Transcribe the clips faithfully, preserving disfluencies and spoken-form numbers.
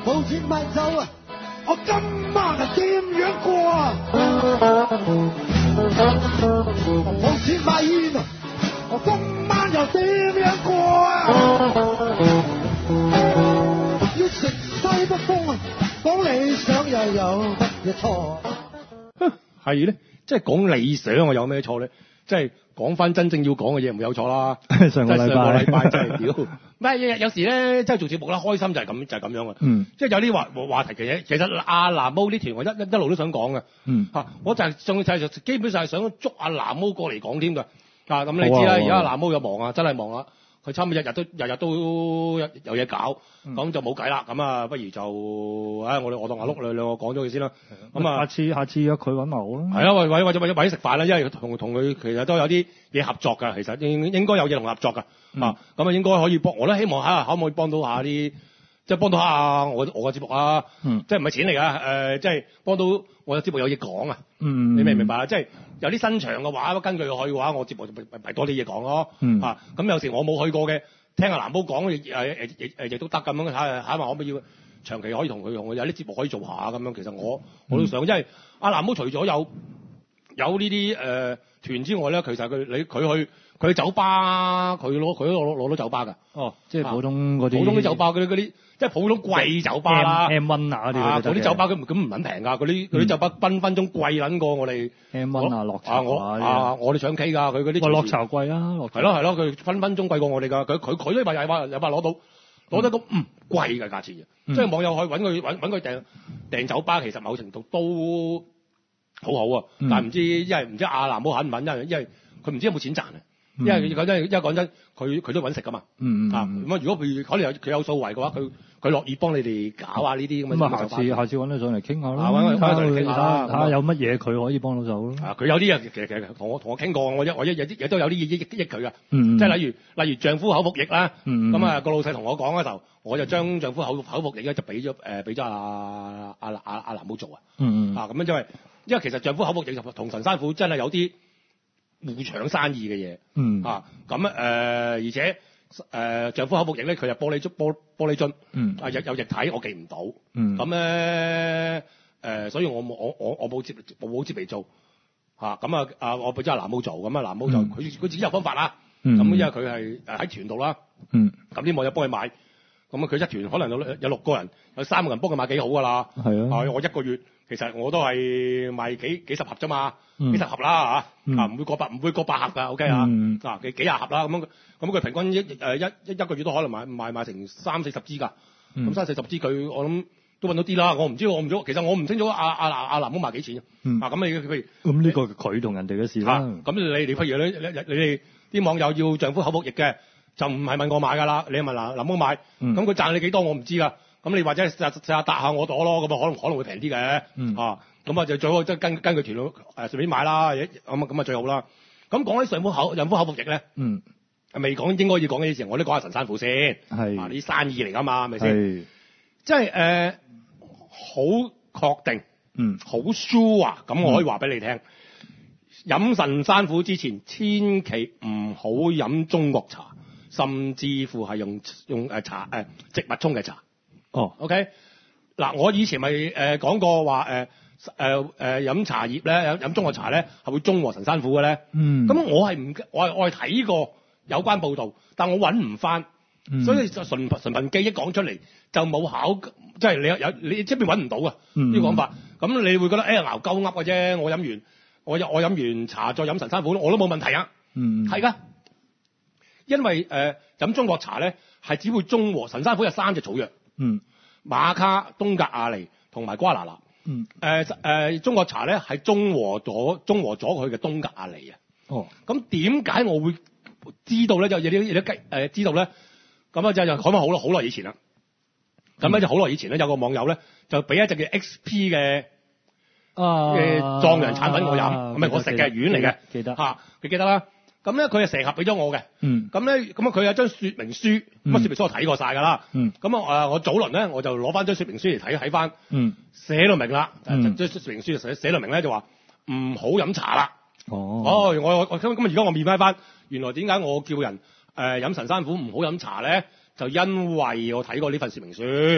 冇錢買酒啊！我今晚係點樣過啊？冇錢買煙啊！我今晚又點樣過啊？要食西北風啊！講理想又有乜嘢錯？ 係咧，即係講理想啊，有咩錯咧？即係講翻真正要講嘅嘢，唔會有錯啦。 上個禮拜， 上個禮拜真係屌，唔係有有時咧，即係做節目啦，開心就係咁就係、是、咁樣啊。 嗯， 即係有啲話話題嘅嘢，其實阿藍毛呢條我一一一路都想講嘅。 嗯， 嚇、啊，我就係仲就係基本上係想捉阿藍毛過嚟講添㗎。啊，咁你知啦，而家阿藍毛又忙啊，真係忙啊。佢差唔多日日都日日都有嘢搞，咁、嗯、就冇計啦。咁啊，不如就唉，我哋我當阿碌兩兩個講咗佢先啦。咁啊， 下次下次約佢揾埋我啦。 係啊，或或或者或者食飯啦，因為同同佢其實都有啲嘢合作㗎。其實應應該有嘢同合作㗎。嗯、啊，咁啊應該可以幫，我都希望下可唔可以幫到下啲，即係幫到下我我個節目啊。嗯，即係唔係錢嚟㗎？誒、呃，即係幫到我個節目有嘢講啊。嗯，你明唔明白啊？即係有啲新場嘅話，根據佢去嘅話，我節目就咪咪多啲嘢講咯。嗯，啊，咁有時我冇去過嘅，聽阿藍毛講誒誒誒亦都得咁樣，睇下睇下可唔可以長期可以同佢用，有啲節目可以做下咁樣。其實我我都想，嗯、因為阿藍毛除咗有有呢啲誒團之外咧，其實佢你佢去佢去酒吧，佢攞佢都攞攞到酒吧㗎。哦， 即係普通嗰啲、啊、普通啲酒吧嗰啲嗰啲。即係普通貴酒吧啦 ，M one 啊嗰啲， 嗰啲酒吧咁咁唔撚平㗎，嗰啲嗰啲酒吧分分鐘貴撚過我哋 M one 啊，樂茶啊我啊我哋唱 K 㗎，佢嗰啲樂茶貴啊， 係咯係咯，佢分分鐘貴過我哋㗎，佢佢佢都話有話有話攞到攞得到唔貴嘅價錢嘅，即係網友去揾佢揾揾佢訂訂酒吧，其實某程度都好好啊，嗯、但係唔知因為唔知阿藍毛肯唔肯，因為因為佢唔知有冇錢賺啊。因為講真，因為講真，佢佢都揾食噶嘛。嗯嗯。啊，咁啊，如果佢可能有佢有數圍嘅話，佢佢樂意幫你哋搞下呢啲咁嘅。咁啊，下次下次揾佢上嚟傾下啦。揾佢上嚟傾下啦。睇下有乜嘢佢可以幫到手咯。啊，佢有啲嘢其實其實同我同我傾過，我一我一有啲嘢都有啲益益益佢噶。嗯即係例如例如丈夫口服液啦。嗯咁啊，個老細同我講嘅時候，我就將丈夫口口服液咧就俾咗誒俾咗阿阿阿阿藍毛做啊。嗯嗯。啊，咁樣因為因為其實丈夫口服液同神山虎真係有啲互搶生意嘅嘢，嗯啊咁誒、呃，而且誒、呃、丈夫口服液咧，佢係玻璃樽玻玻璃樽，嗯啊有有液體，我記唔到，嗯咁咧誒，所以我冇我我我冇接我冇接嚟做嚇，咁啊啊我俾咗阿藍毛做，咁啊藍毛就佢佢、嗯、自己有方法啦，咁、嗯、因為佢係誒喺團度啦，嗯咁啲網友幫佢買，咁啊佢一團可能有有六個人，有三個人幫佢買幾好㗎啦，係啊，啊我一個月。其實我都係賣幾幾十盒啫嘛，嗯、幾十盒啦嚇，嗯、啊唔會過百唔會過百盒㗎 ，OK 啊，嗯、啊幾幾廿盒啦咁樣，咁佢平均一誒一一一個月都可能賣賣賣成三四十支㗎，咁、嗯、三四十支佢我諗都揾到啲啦，我唔知我唔知，其實我唔清楚阿阿阿阿藍毛賣幾錢、嗯、啊，咁你譬如咁呢個佢同人哋嘅事啦，咁、啊、你你譬如你你哋啲網友要丈夫口服液嘅，就唔係問我買㗎啦，你問藍藍毛買，咁佢、嗯、賺你幾多我唔知㗎。咁你或者試下試下搭下我朵咯，咁啊可能可能會平啲嘅，嗯、啊咁啊就最好即係跟跟佢團佬誒順便買啦，咁啊咁啊最好啦。咁講起上夫口孕婦口服液咧，嗯，未講應該要講嘅時候，我都講下神山虎先，係啊啲生意嚟㗎嘛，係咪先？即係誒好確定，嗯，好 sure 啊，咁我可以話俾你聽，飲、嗯、神山虎之前，千祈唔好飲中國茶，甚至乎係用用誒茶誒植物沖嘅茶。哦、oh.，OK，嗱，我以前咪誒、呃、講過話誒誒誒飲茶葉咧，飲飲中國茶咧係會中和神山虎嘅咧。嗯，咁我係唔我係我係睇過有關報導，但我揾唔翻，嗯、所以就純純憑記憶講出嚟就冇考，即係你有有你出邊揾唔到啊呢個講法。咁你會覺得誒熬鳩噏嘅啫，我飲完我我飲完茶再飲神山虎我都冇問題啊。嗯，係㗎，因為誒飲、呃、中國茶咧係只會中和神山虎有三隻草藥。嗯，馬卡、東格亞尼同埋瓜拿納。嗯，誒、呃、誒、呃，中國茶咧係中和咗中和咗佢嘅東格亞尼啊。哦，咁點解我會知道咧？就有啲有啲雞誒知道咧？咁啊就就講翻好耐好耐以前啦。咁咧、嗯、就好耐以前咧，有個網友咧就俾一隻叫 X P 嘅嘅壯陽產品我飲，咁係、啊、我食嘅丸嚟嘅，記得嚇，你記得啦。咁咧，佢就成盒俾咗我嘅。嗯。咁咧，咁啊，佢有張說明書，咁啊、嗯，說明書我睇過晒㗎啦。嗯。咁啊，誒，我早輪咧，我就攞翻張說明書嚟睇睇翻。嗯。寫到明啦。嗯。張說明書寫寫到明咧，就話唔好飲茶啦。哦。哦，我我咁咁而家我面翻翻，原來點解我叫人誒飲、呃、神山虎唔好飲茶咧？就因為我睇過呢份說明書。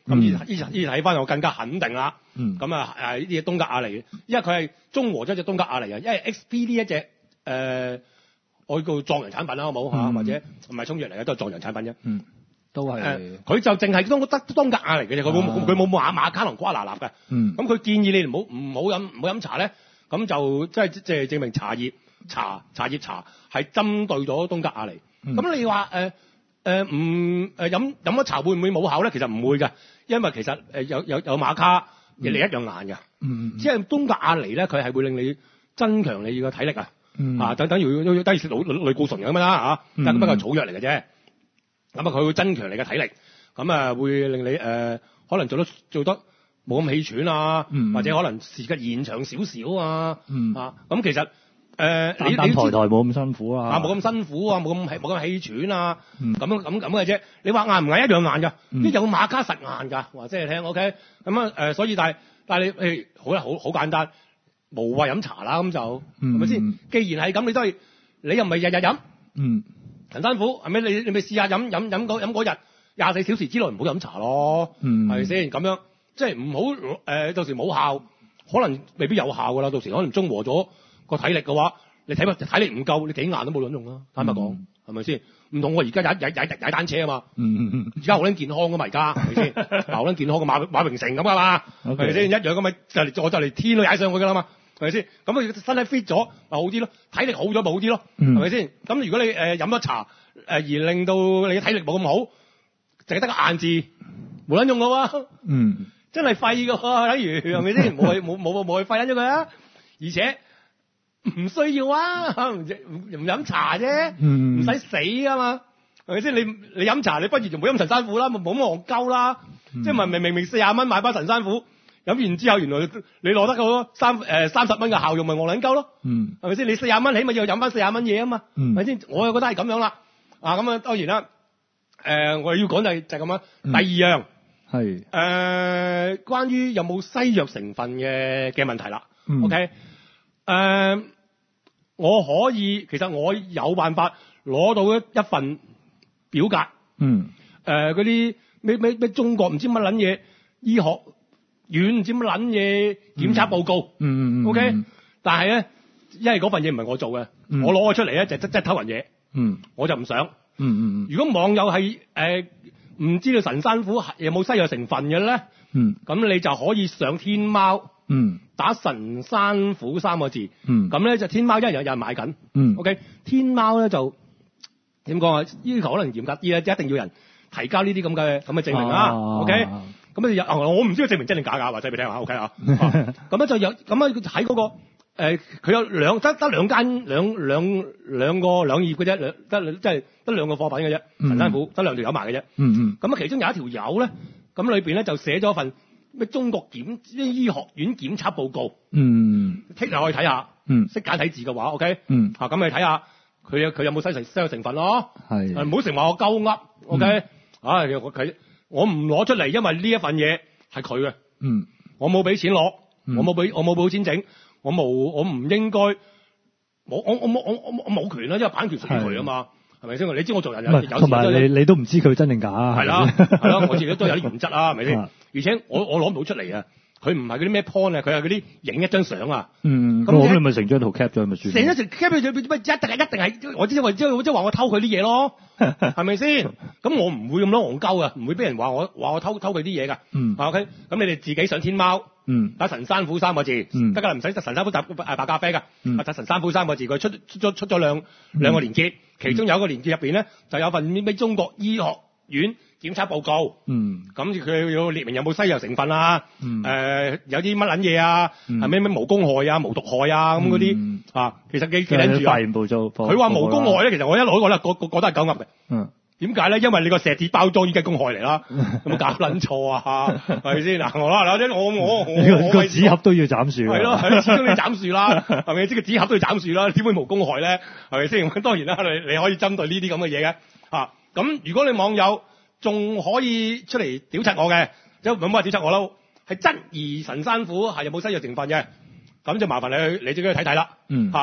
咁依依依睇翻我更加肯定啦。 嗯。 咁啊誒呢啲東格亞尼，因為佢係中和咗隻東格亞尼啊，因為 X P 呢一隻誒。呃我叫壯陽產品啦，好冇嚇、嗯，或者唔係沖藥嚟嘅，都係壯陽產品啫。 嗯，都係。 誒，佢就淨係當得當格亞嚟嘅啫，佢冇佢冇馬馬卡龍瓜拿納嘅。嗯。咁佢建議你唔好唔好飲唔好飲茶咧，咁就即係即係證明茶葉茶茶葉茶係針對咗東格亞嚟。咁、嗯、你話誒誒唔誒飲飲咗茶會唔會冇效咧？其實唔會嘅，因為其實誒有有有馬卡亦嚟一樣難嘅。嗯。即係東格亞嚟咧，佢係會令你增強你嘅體力啊。嗯、啊，等等於等於食類類固醇咁樣啦嚇，但不過係草藥嚟嘅啫。咁啊，佢會增強你嘅體力，咁啊會令你誒、呃、可能做得做得冇咁氣喘啊、嗯，或者可能時間延長少少啊。嗯、啊，咁其實誒、呃、你你抬抬冇咁辛苦啊， 冇咁辛苦啊，冇咁冇咁氣喘啊，咁、嗯、樣咁咁嘅啫。你話硬唔硬一樣硬㗎？呢、嗯、有馬卡實硬㗎，話即係聽 OK。咁啊誒，所以但係但係你誒好啦，好好簡單。無謂飲茶啦，咁就係咪先？既然係咁，你都係你又唔係日日飲，嗯，陳山虎係咪？你你咪試下飲飲飲嗰飲嗰日廿四小時之內唔好飲茶咯，嗯，係咪先？咁樣即係唔好誒，到時冇效，可能未必有效噶啦。到時可能中和咗個體力嘅話，你睇下體力唔夠，你幾硬都冇卵用啦。坦白講，係咪先？唔同我而家踩踩踩踩單車啊嘛，嗯嗯嗯，而家好撚健康噶嘛，而家係咪先？嗱，好撚健康個馬馬榮成咁噶嘛，係咪先？一樣咁咪就嚟我就嚟天都踩上去噶啦嘛。係咪先？咁佢身體 fit 咗，咪好啲咯，體力好咗咪好啲咯，係咪先？咁如果你誒飲咗茶誒、呃、而令到你嘅體力冇咁好，淨係得個硬字，冇撚用噶喎，嗯，真係廢噶喎，等於係咪先？冇去冇冇冇去廢咗佢啊！而且唔需要啊，唔唔飲茶啫，唔使死噶嘛，係咪先？你你飲茶，你不如就唔好飲陳山虎啦，冇咁戇鳩啦，嗯、即係明明明四廿蚊買包陳山虎。飲完之後，原來你攞得個三誒三十蚊嘅效用，咪戇撚鳩咯？嗯，係咪先？你四廿蚊，起碼要飲翻四廿蚊嘢啊嘛？嗯，係咪先？我又覺得係咁樣啦。啊，咁啊當然啦。誒、呃，我哋要講就係就係咁樣。第二樣係誒、呃，關於有冇西藥成分嘅嘅問題啦。嗯、OK，誒、呃，我可以其實我有辦法攞到一一份表格。嗯。誒，嗰啲咩咩咩中國唔知乜撚嘢醫學院唔知乜撚嘢檢測報告，嗯嗯嗯 ，OK，但係咧，因為嗰份嘢唔係我做嘅、嗯，我攞咗出嚟咧就真真偷人嘢，嗯，我就唔想，嗯嗯嗯。如果網友係誒唔知道神山虎有冇西藥成分嘅咧，嗯，咁你就可以上天貓，嗯，打神山虎三個字，嗯，咁咧就天貓一日有人買緊，嗯 ，OK， 天貓咧就點講啊？要求可能嚴格啲咧，一定要人提交呢啲咁嘅咁嘅證明啦、啊、，OK。咁有我唔知個證明真定假㗎，話仔俾你聽下 OK 啊？咁咧就有咁咧喺嗰個誒，佢、呃、有兩得得兩間兩兩兩個兩頁嘅啫，兩得即係得兩個貨品嘅啫，陳山虎得兩條友賣嘅啫。嗯嗯。咁啊，其中有一條友咧，咁裏邊咧就寫咗份咩中國檢醫學院檢測報告。嗯。剔下可以睇下。嗯。識簡體字嘅話 OK。嗯。啊，咁你睇下佢有佢有冇西成西藥成分咯？係。唔好成話我鳩噏 OK。啊，佢。我唔攞出嚟，因為呢一份嘢係佢嘅。嗯，我冇俾錢攞、嗯，我冇俾我冇俾錢整，我冇我唔應該，我我我冇我我我冇權啦，因為版權屬於佢啊嘛，係咪先？你知我做人有有同埋你你都唔知佢真定假啊？係啦係啦，我自己都有啲原則啊，係咪先？而且我我攞唔到出嚟啊！佢唔係嗰啲咩 point 啊，佢係嗰啲影一張相啊。嗯，咁咁你咪成張圖 cap 咗咪算？成張圖 cap 咗，乜一定係一定係我知，我知，我即係話我偷佢啲嘢咯，係咪先？咁我唔會咁多戇鳩啊，唔會俾人話我話我偷偷佢啲嘢㗎。嗯。OK，咁你哋自己上天貓，嗯，打神山虎三個字，嗯，得㗎啦，唔使得神山虎搭誒白咖啡㗎，嗯，打神山虎三個字，佢出出咗出咗兩兩個連結，其中有一個連結入邊咧就有份咩中國醫學院檢測報告，嗯，咁佢要列明有冇西藥成分啊，嗯，呃、有啲乜撚嘢啊，係咩咩無公害啊、無毒害啊咁嗰啲啊，其實記記緊住啊。佢話無公害咧，其實我一路覺得個個個都係狗噏嘅。嗯，點解咧？因為你個錫紙包裝已經係公害嚟啦，有冇搞撚錯啊？係咪先？嗱，我啦，嗱，我我我個紙盒都要斬樹。係咯，係始終要斬樹啦，係咪？即係個紙盒都要斬樹啦，點會無公害咧？係咪先？當然啦，你你可以針對呢啲咁嘅嘢嘅啊。咁如果你網友仲可以出嚟屌柒我嘅，即係唔好話屌柒我咯，係質疑神山虎係有冇西藥成分嘅，咁就麻煩你去你自己去睇睇啦。嗯，嚇、啊，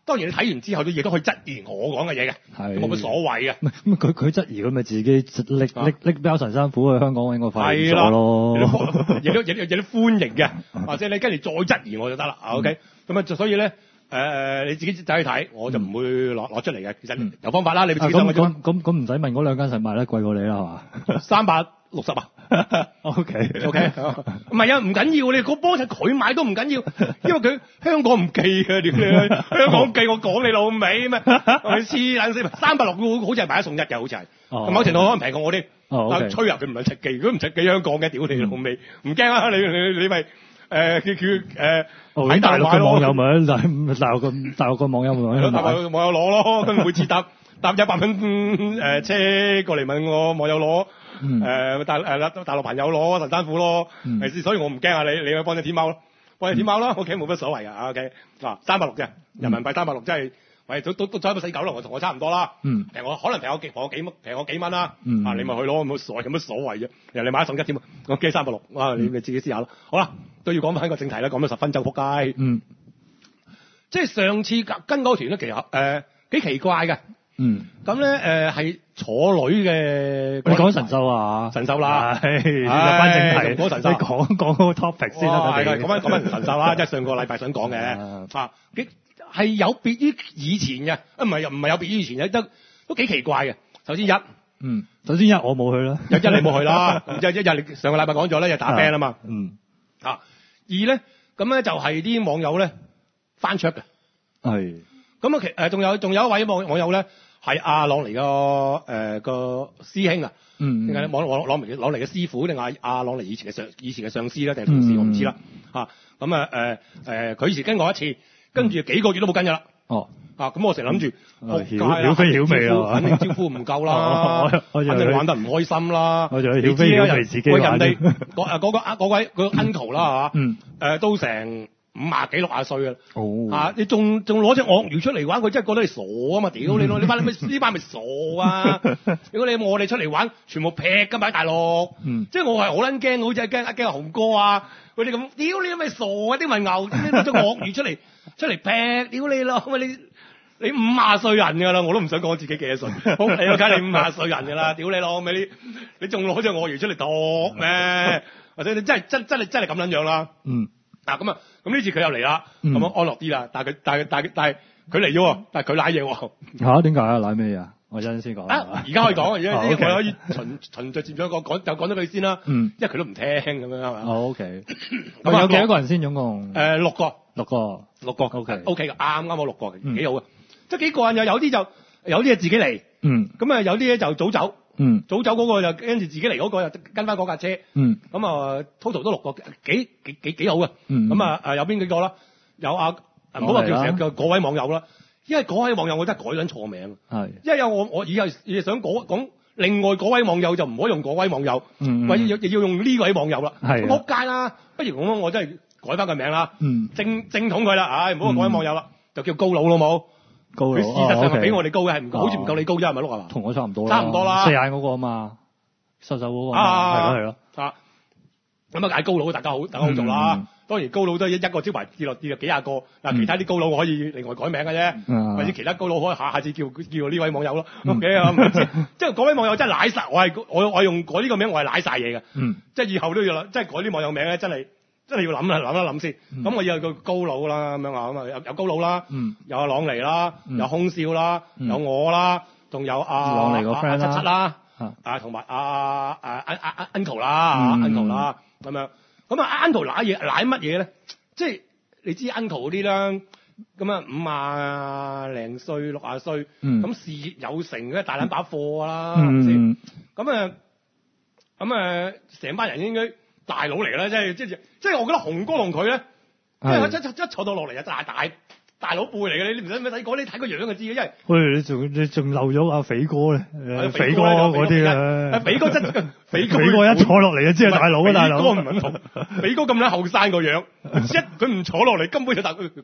當然你睇完之後都亦都可以質疑我講嘅嘢嘅，冇乜所謂嘅。 咁佢佢質疑咁咪自己拎拎拎包陳山虎去香港揾個快咗咯， 亦都亦都亦都歡迎嘅，或者你跟住再質疑我就得啦。OK，咁啊，所以咧。誒、呃，你自己走去睇，我就唔會攞攞出嚟嘅。其實有方法啦，嗯、你自己走去。咁咁咁唔使問嗰兩間實賣得貴過你啦，係嘛？三百六十啊。O K O K，唔係啊，唔緊要，你嗰波就佢買都唔緊要，因為佢香港唔寄嘅，點你香港寄我講你老味咩？黐撚死，三百六好似係買一送一嘅，好似係。哦。某程度可能平過我啲。哦。但吹入佢唔係直寄，如果唔直寄香港嘅，屌你老味，唔驚啊！你你你咪。誒，叫叫誒喺大陸嘅網友咪大大陸個大陸個網友咪大陸網友攞咯，跟住每次搭搭一百蚊誒車過嚟問我網友攞，誒大誒大陸朋友攞陳山虎咯，係先，所以我唔驚啊！你你去幫隻天貓咯，幫隻天貓咯 ，OK 冇乜所謂噶 ，OK 嗱三百六啫，人民幣三百六真係，喂都都都差唔多四九啦，我同我差唔多啦，嗯，平我可能平我幾平我幾蚊平我幾蚊啦，嗯，啊你咪去攞冇所謂有乜所謂啫，人哋買一送一添啊，我寄三百六，啊你咪自己試下咯，好啦。都要講翻個正題啦，講到十分鐘仆街。嗯，即係上次跟嗰個團咧，其實誒幾奇怪嘅。嗯，咁咧誒係坐女嘅。你講神獸啊？神獸啦，係入翻正題。講神獸，講講嗰個 topic 先啦。係係，講翻講翻神獸啦，即係上個禮拜想講嘅。啊，幾係有別於以前嘅，啊唔係又唔係有別於以前嘅，都都幾奇怪嘅。首先一，嗯，首先一我冇去啦，一一你冇去啦，一一日你上個禮拜講咗咧，又打 band 啊嘛。嗯，啊。二咧，咁咧就係啲網友咧翻出嘅，係咁啊！其誒仲有仲有一位網網友咧，係阿朗尼個誒個師兄啊，嗯，定係網網朗尼朗尼嘅師傅，定係阿朗尼以前嘅上以前嘅上司啦，定係同事，嗯、我唔知啦嚇。咁啊誒誒，佢以前跟過一次，跟住幾個月都冇跟㗎啦。哦。啊！咁我成日諗住，曉飛曉味啊，肯定招呼唔夠啦，肯定玩得唔開心啦。我就曉飛曉味自己玩。喂，人哋嗰誒嗰個嗰位嗰個 uncle 啦嚇，嗯，誒都成五廿幾六廿歲啊。哦。啊！你仲仲攞隻鱷魚出嚟玩，佢真係覺得你傻啊嘛！屌你咯，你班你咪呢班咪傻啊！如果你我哋出嚟玩，全部劈㗎嘛，大陸。嗯。即係我係好撚驚，好似係驚驚阿紅哥啊嗰啲咁。屌你咪傻啊！啲咪牛，攞隻鱷魚出嚟出嚟劈，屌你咯！咪你。你五廿歲人㗎啦，我都唔想講自己幾多歲。好，你我梗係你五廿歲人㗎啦，屌你老味你，你仲攞隻鱷魚出嚟度咩？或者你真係真真係真係咁撚樣啦。嗯。嗱咁啊，咁呢次佢又嚟啦，咁樣安樂啲啦。但係佢但係但係但係佢嚟咗喎，但係佢舐嘢喎。嚇？點解啊？舐咩啊？我陣先講。啊！而家可以講，而家我可以循循序漸進講講，就講咗佢先啦。嗯。因為佢都唔聽咁樣係嘛。哦 OK。咁有幾多個人先總共？誒六個。六個。六個。OK。OK 嘅，啱啱好六個嘅，幾好啊！即係幾個人，又有啲就有啲係自己嚟，嗯，咁啊有啲咧就早走，嗯，早走嗰個就跟住自己嚟嗰個又跟翻嗰架車，嗯，咁啊 total 都六個，幾幾幾幾好嘅，嗯，咁啊誒有邊幾個啦？有啊，唔好話叫成日叫嗰位網友啦，因為嗰位網友我真係改緊錯名，係，因為有我我以後想講講另外嗰位網友就唔可以用嗰位網友，嗯，或者要要用呢位網友啦，係，仆街啦，不如咁我真係改翻個名啦，嗯，正正統佢啦，唉，唔好話嗰位網友啦，就叫高佬好冇？高佬，佢事實上係比我哋高嘅，係唔好似唔夠你高啫，係咪碌啊？同我差唔多啦，差唔多啦，四眼嗰個啊嘛，瘦瘦嗰個啊，係咯係咯，啊，咁啊嗌高佬，大家好，大家好做啦。當然高佬都係一一個招牌跌落跌落幾廿個，嗱其他啲高佬可以另外改名嘅啫，或者其他高佬可以下下次叫叫呢位網友咯。OK 啊，即係嗰位網友真係舐曬，我係我我用改呢個名，我係舐曬嘢嘅。嗯，即係以後都要啦，即係改啲網友名咧，真係。真係要諗啦，諗一諗先。咁、嗯、我有個高佬啦，咁樣啊，咁啊有有高佬啦，嗯、有阿朗尼啦，嗯、有空少啦，嗯、有我啦，仲有阿朗尼個 friend 啦，七七啦，啊同埋阿阿阿阿 uncle 啦，uncle 啦，咁樣。咁啊 uncle 舐嘢舐乜嘢咧？即係你知 uncle 嗰啲啦，咁啊五啊零歲六啊歲，咁、嗯、事業有成嘅大撚把貨啦，係咪先？咁啊咁啊成班人應該。大佬嚟啦，即係即係即係，我覺得紅哥同佢咧，即係一一一坐到落嚟啊，大大大佬輩嚟嘅，你你唔使唔使講，你睇個樣就知嘅，因為喂，你仲你仲漏咗阿肥哥咧，肥哥嗰啲啊，肥哥真肥哥一坐落嚟就知係大佬啊，大佬。肥哥唔同，肥哥咁撚後生個樣，一佢唔坐落嚟根本就大佢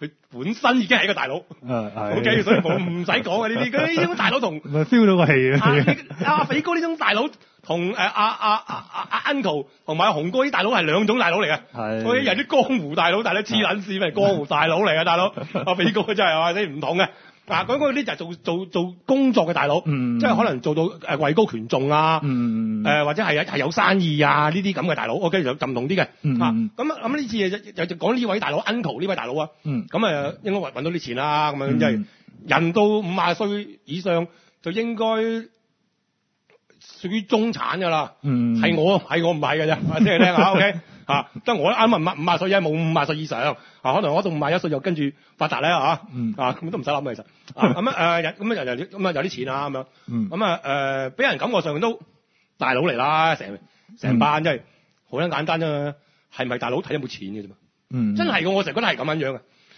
佢本身已經係一個大佬。O K，所以冇唔使講嘅呢啲，佢呢種大佬同咪 feel 到個氣啊！ 阿肥哥呢種大佬同誒阿阿阿阿 Uncle 同埋阿紅哥啲大佬係兩種大佬嚟嘅。係。嗰啲人啲江湖大佬，但係黐撚線咩？江湖大佬嚟嘅大佬，阿肥哥真係話你唔同嘅。嗱，講嗰啲就係做做做工作嘅大佬，嗯、即係可能做到誒位高權重啊，誒、嗯呃、或者係係有生意啊呢啲咁嘅大佬，我跟住就唔同啲嘅，咁咁呢次就就講呢位大佬 Uncle 呢位大佬啊，咁誒、嗯、應該揾揾到啲錢啦，咁樣即係人到五十歲以上就應該屬於中產㗎啦，係、嗯、我係我唔係㗎啫，話聽你聽下 OK。啊！得我啱啱五五十歲啫，冇五十歲以上啊，可能我到五十一歲就跟住發達咧嚇，啊咁都唔使諗嘅其實，咁啊誒咁啊有咁啊有啲錢啊咁樣，咁啊誒俾人感覺上都大佬嚟啦，成成班真係好撚簡單啫嘛，係咪大佬睇有冇錢嘅啫嘛？嗯，真係嘅，我成日覺得係咁樣樣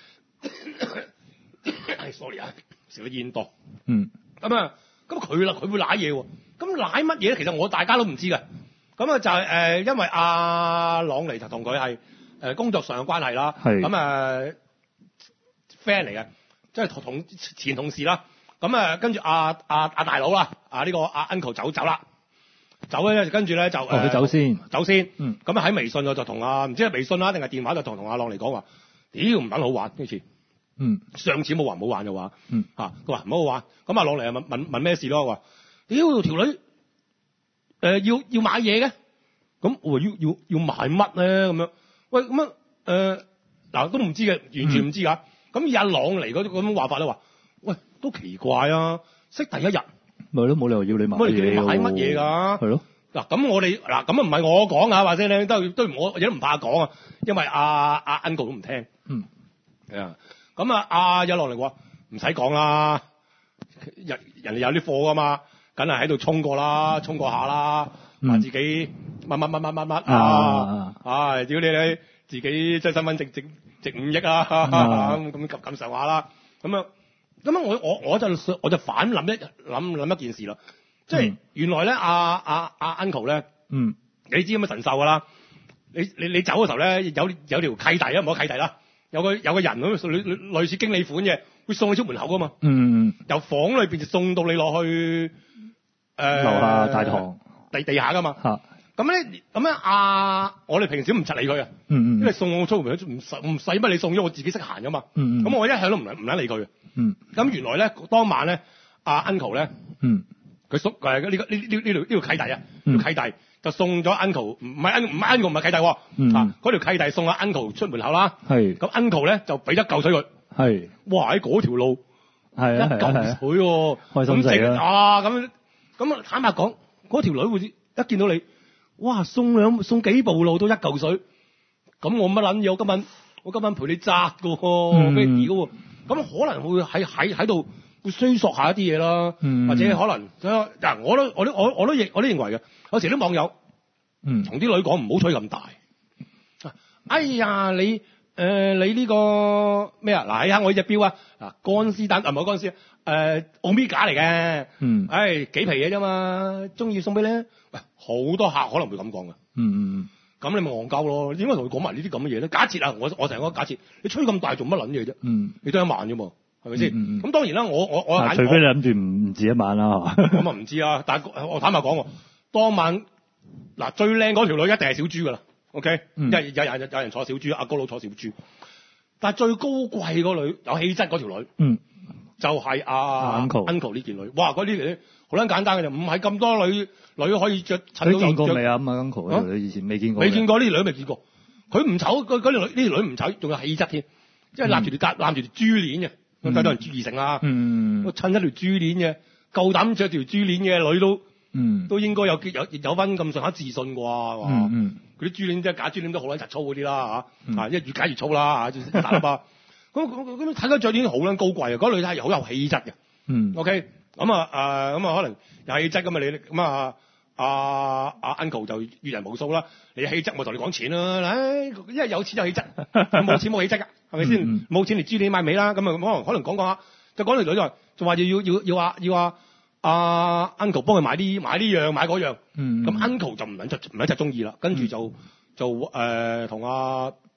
嘅。係 sorry 啊，食咗煙多。嗯，咁啊咁佢啦，佢會舐嘢喎，咁舐乜嘢咧？其實我大家都唔知嘅。咁啊就係、是、誒、呃，因為阿朗尼就同佢係誒工作上嘅關係啦，咁誒 friend 嚟嘅，即係同前同事啦。咁啊跟住阿阿阿大佬啦，啊呢、這個阿 Uncle 走走啦，走咧跟住咧就誒佢、呃、走先，走先。嗯。咁啊喺微信我就同阿唔知係微信啦定係電話就同同阿朗尼講話，屌唔等好玩呢次。嗯。上次冇話唔好玩就話。嗯。嚇佢話唔好好玩，咁阿朗尼又問問問咩事咯？我話屌條女。誒、呃、要要買嘢嘅，咁我話要要要買乜咧咁樣？喂咁啊誒嗱都唔知嘅，完全唔知㗎。咁以阿朗嚟嗰種咁樣話法咧話，喂都奇怪啊！識第一日咪都冇理由要你買嘢，乜你買乜嘢㗎？係咯。嗱咁我哋嗱咁啊唔係我講啊，或者你都都我亦都唔怕講啊，因為阿阿 Uncle 都唔聽。嗯。係啊。咁啊阿有落嚟話唔使講啦，人人哋有啲貨㗎嘛。梗係喺度衝過啦，衝過下啦，話、嗯、自己乜乜乜乜乜乜啊！唉，屌你你，自己即係身份值值值五億啊！咁咁咁咁上下啦，咁樣咁樣我我我就我就反諗一諗諗一件事啦，即係、嗯、原來咧阿阿阿 Uncle 咧，嗯，你知咁嘅神獸噶啦，你你你走嘅時候咧有有條契弟啊，唔好契弟啦，有個有個人咁類類似經理款嘅，會送你出門口噶嘛，嗯，由房裏邊就送到你落去。誒，樓下大堂地地下噶嘛，咁咧咁咧啊，我哋平時都唔柒理佢啊，嗯嗯，因為送我出門唔使唔使乜你送咗，我自己識行噶嘛，嗯嗯，咁我一向都唔唔撚理佢嘅，嗯，咁原來咧當晚咧阿 Uncle 咧，嗯，佢叔誒呢個呢呢呢條呢條契弟啊，條契弟就送咗 Uncle，唔唔係 Uncle 唔係 Uncle 唔係契弟，嗯，啊嗰條契弟送阿 Uncle 出門口啦，係，咁 Uncle 咧就俾一嚿水佢，係，哇喺嗰條路係一嚿水喎，開心死啦，啊咁。咁啊，坦白講，嗰條女會一見到你，哇，送兩送幾步路都一嚿水，咁我乜撚嘢？我今晚我今晚陪你揸噶喎，咩屌喎？咁可能會喺喺喺度會追索下一啲嘢啦，嗯、或者可能嗱，我都我都我我都認我都認為嘅，有時啲網友，嗯，同啲女講唔好吹咁大，哎呀你。誒、呃，你呢、這個咩啊？嗱，睇下我呢隻錶啊，啊，鋼絲彈啊，唔係鋼絲，誒，奧米茄嚟嘅，嗯，唉、哎，幾皮嘢啫嘛，中意送俾你，喂，好多客可能會咁講噶，嗯嗯嗯，咁你咪戇鳩咯，點解同佢講埋呢啲咁嘅嘢咧？假設啊，我我成日講假設，你吹咁大做乜撚嘢啫？嗯，你都一萬啫嘛，係咪先？咁、嗯嗯、當然啦，我我我，除非你諗住唔唔止一萬啦，咁啊唔知啊，但係我坦白講，當晚嗱最靚嗰條女一定係小豬噶啦。O K，有有有有人坐小豬，阿高佬坐小豬，但係最高貴嗰女有氣質嗰條女，嗯，就係、是、阿、啊、Uncle Uncle 呢件女，哇！嗰啲嚟好撚簡單嘅就唔係咁多女女可以着襯到。你見過未啊？咁啊 Uncle 呢條女以前未見過，未見過呢條女未見過，佢唔醜，嗰嗰條女呢條女唔醜，仲有氣質添，即係攬住條攬住條珠鏈嘅，咁睇到人朱二成啦，嗯，襯一條珠鏈嘅，夠膽着條珠鏈嘅女都。嗯，都應該有有有翻咁上下自信啩，係嘛？嗯，嗰啲珠鏈即係假珠鏈都好撚柒粗嗰啲啦嚇，啊，因為越解越粗啦嚇，大粒啊！咁咁咁睇佢著鏈好撚高貴啊，嗰女仔係好有氣質嘅。嗯 ，OK，咁啊誒咁啊可能有氣質咁啊你咁啊阿阿 Uncle 就閱人無數啦，你氣質我同你講錢啦，唉，因為有錢有氣質，冇錢冇氣質㗎，係咪先？冇錢嚟珠鏈買尾啦，咁啊可能可能講講下，就講條女就就話要要要要話要話。阿、uh, Uncle 幫佢買啲買呢樣買嗰樣，咁、嗯、Uncle 就唔撚出唔撚出中意啦，跟住就就誒同阿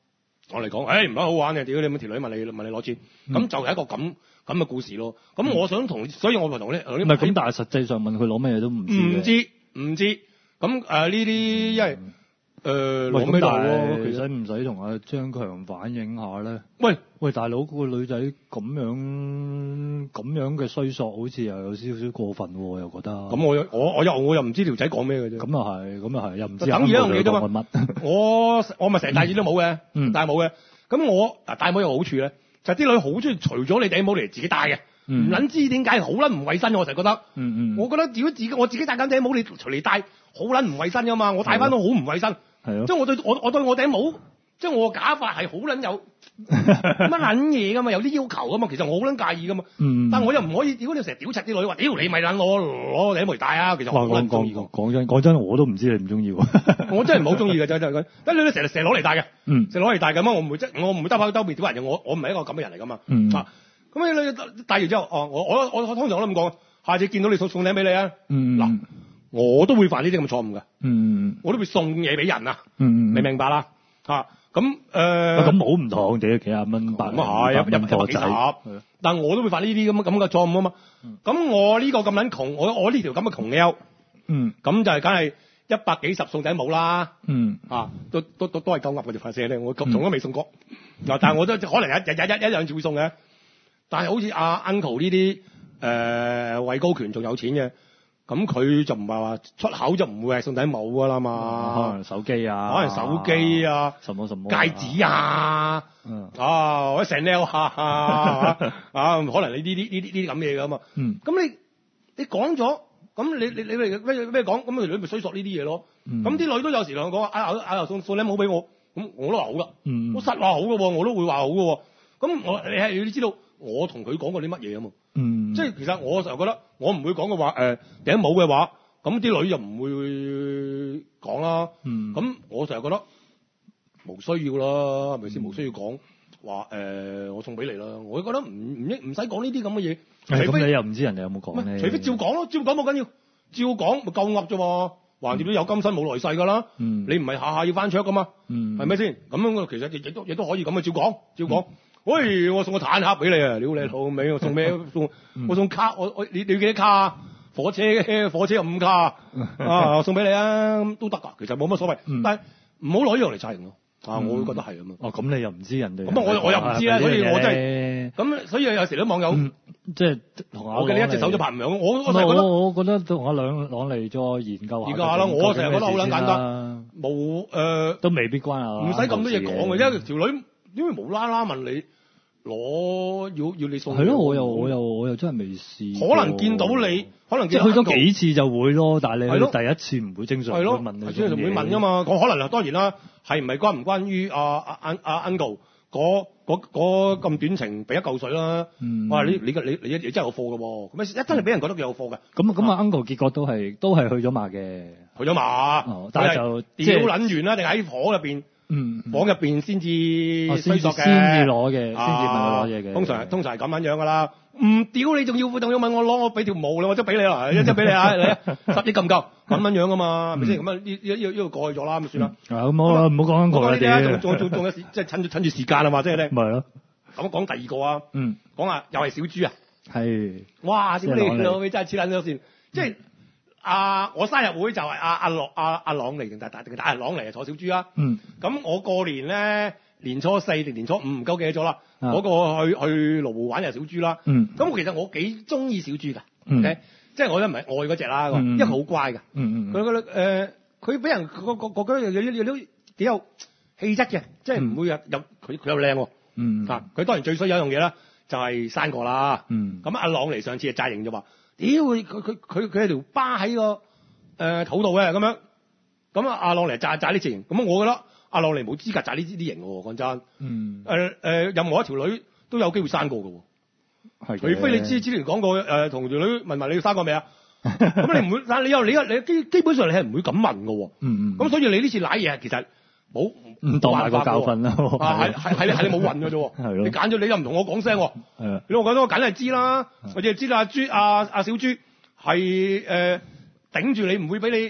我嚟講，誒唔係好玩嘅，屌你咁條女問你問你攞錢，咁、嗯、就係一個咁咁嘅故事咯。咁我想同，所以我咪同你，唔係咁，但係實際上問佢攞咩嘢都唔知嘅。唔知唔知，咁誒呢啲因為。誒攞咩大咯？其實唔使同阿張強反映下咧。喂喂，大佬個女仔咁樣咁樣嘅衰索，好似又有少少過分喎，又覺得。咁我又我我又我又唔知條仔講咩嘅啫。咁又係，咁又係，又唔知。等於一樣嘢啫嘛。我我咪成大耳都冇嘅，嗯，戴帽嘅。咁我嗱戴帽有好處咧，就係啲女好中意除咗你頂帽嚟自己戴嘅，唔撚知點解好撚唔衞生，我就覺得。嗯嗯。我覺得如果自己我自己戴緊頂帽，你除嚟戴好撚唔衞生㗎嘛，我戴翻都好唔衞生。係咯，即係我對我我對我頂帽，即係我個假髮係好撚有乜撚嘢噶嘛，有啲要求噶嘛，其實我好撚介意噶嘛。嗯。但係我又唔可以，屌你成日屌柒啲女話，屌你咪撚我攞頂帽嚟戴啊！其實我好撚中意。講真講真，我都唔知你唔中意喎。我真係唔好中意嘅，真真真。得你成日成日攞嚟戴嘅，嗯，成日攞嚟戴嘅嘛，我唔會即我唔會兜口兜面屌人嘅，我我唔係一個咁嘅人嚟噶嘛。嗯。啊，咁你戴完之後，哦，我我我通常我都咁講，下次見到你送送頂俾你啊。嗯。嗱。我都會犯呢啲咁嘅錯誤㗎，嗯，我都會送嘢俾人啊，嗯，你明白啦，嚇咁誒，咁好唔同嘅幾廿蚊百，咁啊係一一百幾十，但我都會犯呢啲咁咁嘅錯誤啊嘛，咁、嗯、我呢個咁撚窮，我我呢條咁嘅窮腰，嗯，咁就係梗係一百幾十送頂帽啦，嗯，啊，都都都都係夠噏嘅條發射咧，我從都未送過，嗱、嗯，但係我都可能一日日一一樣就會送嘅，但係好似阿 Uncle 呢啲誒位高權仲有錢嘅。咁佢就唔係話出口就唔會係送頂帽噶啦嘛，可能手機啊，可能手機啊，什麼什麼戒指啊，嗯、啊或者 Chanel 啊，啊，啊可能你呢啲呢啲呢啲咁嘢噶嘛，嗯，咁你你講咗，咁你你你咩咩咩講，咁條女咪衰索呢啲嘢咯，咁、嗯、啲女都有時同我講，啊啊啊送送頂帽俾我，咁我都話好噶，嗯，我實話好噶喎，我都會話好噶喎，咁我你係你知道我同佢講過啲乜嘢啊嘛。嗯，即係其實我就覺得我唔會講嘅話，誒頂帽嘅話，咁啲女又唔會講啦。嗯，咁我成日覺得冇需要啦，係咪先？冇需要講話誒，我送俾你啦。我覺得唔唔應唔使講呢啲咁嘅嘢。係咁，你又唔知人哋有冇講咧？除非照講咯，照講冇緊要，照講咪夠噏啫嘛。橫掂都有今生冇來世㗎啦。嗯，你唔係下下要翻桌㗎嘛。嗯，係咪先？咁樣其實亦亦都亦都可以咁嘅，照講照講。喂，我送個坦克俾你啊！屌你老味，我送咩？送我送卡，我我你你要幾多卡啊？火車火車有五卡啊！我送俾你啊，都得㗎，其實冇乜所謂。嗯、但係唔好攞呢樣嚟責人咯。啊，我會覺得係咁啊。哦，咁你又唔知人哋。咁啊，我我又唔知啦，所以我真係咁，所以有時啲網友、嗯、即係同我嘅你一隻手就拍唔響。我我成日覺得，我覺得同阿兩兩嚟再研究下。研究下啦，我成日覺得好撚簡單，冇誒、呃、都未必關啊。唔使咁多嘢講嘅，因為條女因為無啦啦問你。攞要要你送係咯，我又我又我又真係未試。可能見到你，可能見到即係去咗幾次就會咯，但係你去第一次唔會正常會問你。係咯，係就會問㗎嘛。我可能啊，當然啦，係唔係關唔關於阿阿阿阿 Uncle 嗰嗰咁短程俾一嚿水啦？嗯，哇！你你你你你真係有貨㗎喎，咁一真係俾人覺得佢有貨嘅。咁咁啊 Uncle 結果都係都係去咗馬嘅，去咗馬。哦，但係就屌撚完啦，定喺房入邊？嗯，房入邊先至追索嘅，先至攞嘅，先至問佢攞嘢嘅。通常通常係咁樣樣噶啦，唔屌你仲要仲要問我攞，我俾條毛你，我即俾你啦，一即俾你啊，你十億夠唔夠？咁樣樣噶嘛，係咪先？咁啊，呢呢呢個過去咗啦，咁算啦。啊，咁好啦，唔好講講呢啲啊，仲仲仲有時即係趁住趁住時間啊嘛，即係咧。咪係咯。咁講第二個啊，嗯，講下又係小豬啊，係。哇！小你老味真係黐撚咗線，即係。啊！我生日會就係阿阿朗阿阿朗嚟定大大定大朗嚟啊，坐小豬啊！嗯，咁我過年咧年初四定年初五唔夠記得咗啦。嗰、啊那個去去羅湖玩又小豬啦。嗯，咁其實我幾中意小豬㗎。嗯 okay? 即係我都唔係愛嗰隻啦。嗯、因為佢好乖㗎。嗯嗯佢覺得誒，佢俾人個個個個有有有有幾有氣質嘅，即係唔會入入佢佢又靚喎。嗯啊，佢當然最衰有一樣嘢啦，就係生過啦。嗯，咁阿朗嚟上次就詐型就話。屌佢佢佢佢佢係條疤喺個誒肚度嘅咁樣，咁啊阿朗尼炸炸呢型，咁我覺得阿朗尼冇資格炸呢啲型喎，講真。嗯。誒、呃、誒、呃，任何一條女都有機會生過嘅喎。係。除非你之之前講過誒，同、呃、條女問埋你生過未啊？咁你唔會，但你又你又你基基本上你係唔會咁問嘅喎。嗯嗯。咁所以你呢次瀨嘢其實冇唔當係個教訓啦。啊係係係係你冇運嘅啫。係咯。你揀咗你又唔同我講聲。係啊。你我講咗我梗係知啦，我淨係知啦。阿豬阿阿小豬係誒頂住你唔會俾你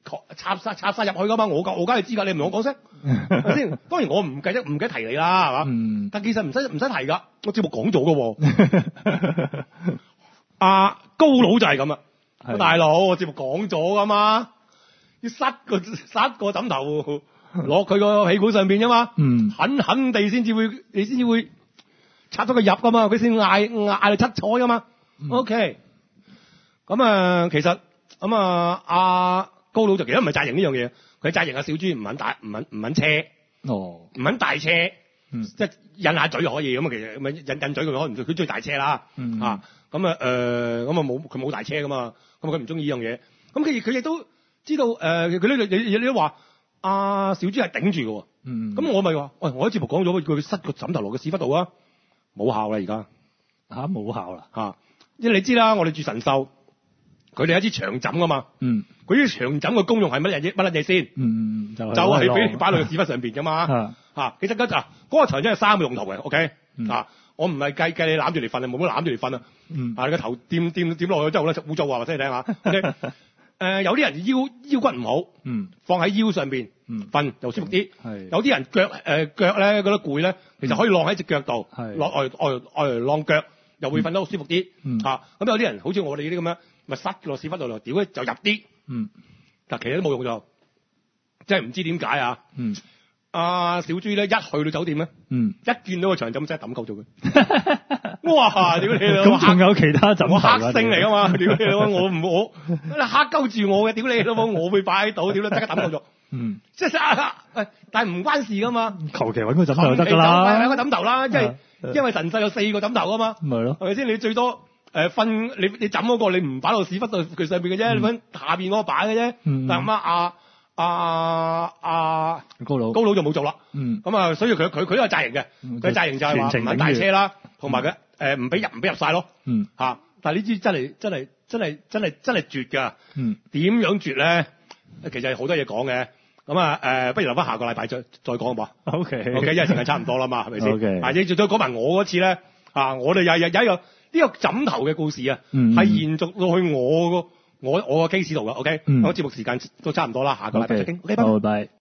插晒插晒入去噶嘛，我我梗係知㗎，你唔同我講聲，係咪先？當然我唔記得唔記得提你啦，係嘛？嗯。但其實唔使唔使提㗎，我節目講咗㗎喎。阿高佬就係咁啦，大佬我節目講咗㗎嘛，要塞個塞個枕頭落佢個屁股上邊啫嘛，嗯，狠狠地先至會你先至會插咗佢入㗎嘛，佢先嗌嗌到七彩㗎嘛。嗯、OK，咁啊，其實咁啊，阿高佬就其實唔係紮營呢樣嘢，佢紮營阿小豬唔肯大唔肯唔肯車，哦，唔肯大車，嗯，即係印下嘴可以咁啊，其實咁印印嘴佢可能佢中意大車啦，嗯，啊，咁啊誒，咁啊冇佢冇大車噶嘛，咁佢唔中意呢樣嘢，咁佢佢亦都知道誒，佢呢你你都話阿小豬係頂住嘅，嗯，咁我咪話，喂，我喺節目講咗，佢塞個枕頭落個屎忽度啊，冇效啦而家， 吓冇效啦， 吓，因為你知啦，我哋住神獸。佢哋一支長枕噶嘛，嗯，佢啲長枕嘅功用係乜嘢乜嘢先？嗯，就係俾你擺落個屎忽上邊噶嘛，嚇、啊，其實嗰就嗰個長枕係三個用途嘅 ，OK，、嗯、啊，我唔係計計你攬住嚟瞓啊，冇乜攬住嚟瞓啊，嗯，啊，你個頭掂掂掂落去之後咧就污糟啊，話俾你聽下 ，OK， 誒、呃，有啲人腰腰骨唔好，嗯，放喺腰上邊，嗯，瞓就舒服啲，係，有啲人腳誒腳咧覺得攰咧，其實可以晾喺隻腳度，係，落外外外晾腳又會瞓得好舒服啲，嗯，嚇、啊，咁有啲人好似我哋呢啲咁樣。咪塞落屎忽度，屌咧就入啲，嗯，但其實都冇用咗，即係唔知點解啊，嗯，阿、啊、小豬咧一去到酒店咧，嗯，一見到個長枕真係抌鳩咗佢，哇，屌你老， 咁仲有其他枕頭？我黑星嚟噶嘛，屌你老，我唔我，你黑鳩住我嘅，屌你老母，我會擺喺度，屌你即刻抌鳩咗，嗯，即係啊，喂，但係唔關事噶嘛， 求其揾個枕頭就得㗎啦， 揾個枕頭啦，即係因為神世有四個枕頭啊嘛， 咪咯， 係咪先？你最多。誒瞓、呃、你你枕嗰個你唔擺落屎忽度佢上邊嘅啫，你揾下邊嗰個擺嘅啫。嗯、但係咁啊阿阿阿高佬高佬就冇做啦。嗯，咁啊，所以佢佢佢都係紮營嘅。佢紮營就係話唔肯大車啦，同埋佢誒唔俾入唔俾入晒咯。嗯，嚇、啊！但係呢支真係真係真係真係真係絕㗎。嗯，點樣絕咧？其實好多嘢講嘅。咁啊誒，不如留翻下個禮拜再再講好唔好 ？O K O K，因為時間差唔多啦嘛，係咪先？ O K， 啊，你再講埋我嗰次咧啊，我哋又又有一個。呢個枕頭嘅故事啊，係、嗯、延續到去我個我我個 case 度噶 ，OK？、嗯、我節目時間都差唔多啦，下個禮拜再傾，OK？拜拜。